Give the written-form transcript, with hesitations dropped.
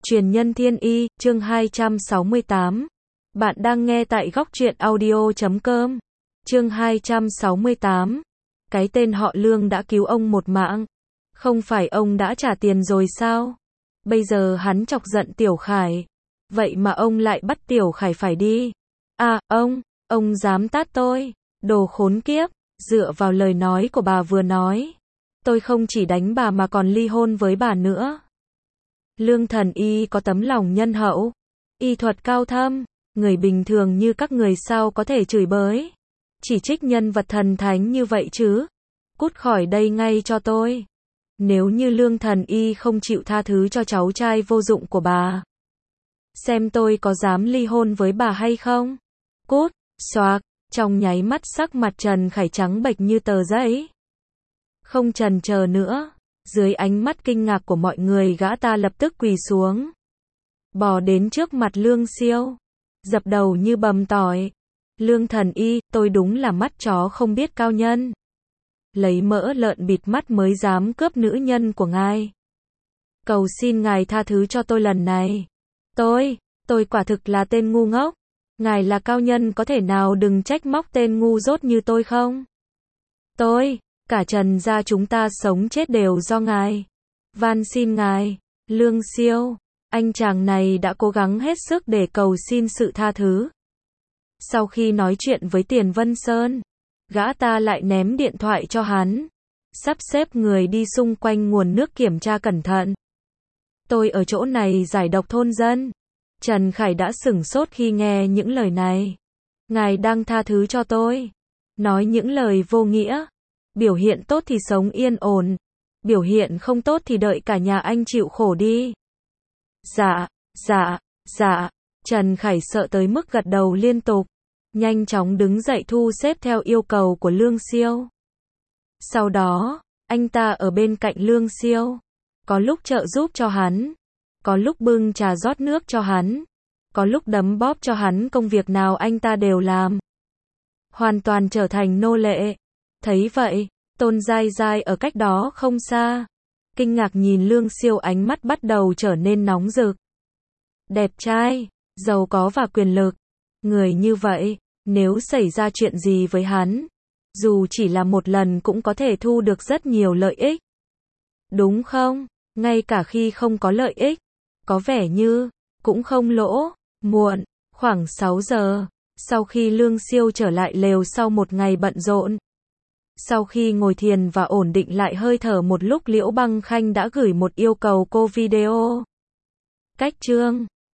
Truyền nhân thiên y, chương 268. Bạn đang nghe tại góc truyện audio.com. Chương 268. Cái tên họ Lương đã cứu ông một mạng. Không phải ông đã trả tiền rồi sao? Bây giờ hắn chọc giận Tiểu Khải. Vậy mà ông lại bắt Tiểu Khải phải đi. À, ông dám tát tôi. Đồ khốn kiếp, dựa vào lời nói của bà vừa nói. Tôi không chỉ đánh bà mà còn ly hôn với bà nữa. Lương Thần Y có tấm lòng nhân hậu, y thuật cao thâm, người bình thường như các người sao có thể chửi bới, chỉ trích nhân vật thần thánh như vậy chứ? Cút khỏi đây ngay cho tôi. Nếu như Lương Thần Y không chịu tha thứ cho cháu trai vô dụng của bà, xem tôi có dám ly hôn với bà hay không? Cút, xoạc, trong nháy mắt sắc mặt Trần Khải trắng bệch như tờ giấy. Không chần chờ nữa. Dưới ánh mắt kinh ngạc của mọi người, gã ta lập tức quỳ xuống, bò đến trước mặt Lương Siêu, dập đầu như bầm tỏi. Lương Thần Y, tôi đúng là mắt chó không biết cao nhân. Lấy mỡ lợn bịt mắt mới dám cướp nữ nhân của ngài. Cầu xin ngài tha thứ cho tôi lần này. Tôi quả thực là tên ngu ngốc. Ngài là cao nhân, có thể nào đừng trách móc tên ngu dốt như tôi không? Cả Trần gia chúng ta sống chết đều do ngài. Van xin ngài. Lương Siêu, anh chàng này đã cố gắng hết sức để cầu xin sự tha thứ. Sau khi nói chuyện với Tiền Vân Sơn, gã ta lại ném điện thoại cho hắn, sắp xếp người đi xung quanh nguồn nước kiểm tra cẩn thận. Tôi ở chỗ này giải độc thôn dân. Trần Khải đã sửng sốt khi nghe những lời này. Ngài đang tha thứ cho tôi. Nói những lời vô nghĩa. Biểu hiện tốt thì sống yên ổn, biểu hiện không tốt thì đợi cả nhà anh chịu khổ đi. Dạ. Trần Khải sợ tới mức gật đầu liên tục, nhanh chóng đứng dậy thu xếp theo yêu cầu của Lương Siêu. Sau đó, anh ta ở bên cạnh Lương Siêu, có lúc trợ giúp cho hắn, có lúc bưng trà rót nước cho hắn, có lúc đấm bóp cho hắn, công việc nào anh ta đều làm. Hoàn toàn trở thành nô lệ. Thấy vậy, Tôn Giai Giai ở cách đó không xa, kinh ngạc nhìn Lương Siêu, ánh mắt bắt đầu trở nên nóng rực. Đẹp trai, giàu có và quyền lực. Người như vậy, nếu xảy ra chuyện gì với hắn, dù chỉ là một lần cũng có thể thu được rất nhiều lợi ích. Đúng không? Ngay cả khi không có lợi ích, có vẻ như cũng không lỗ. Muộn, khoảng 6 giờ, sau khi Lương Siêu trở lại lều sau một ngày bận rộn. Sau khi ngồi thiền và ổn định lại hơi thở một lúc, Liễu Băng Khanh đã gửi một yêu cầu cô video. Cách chương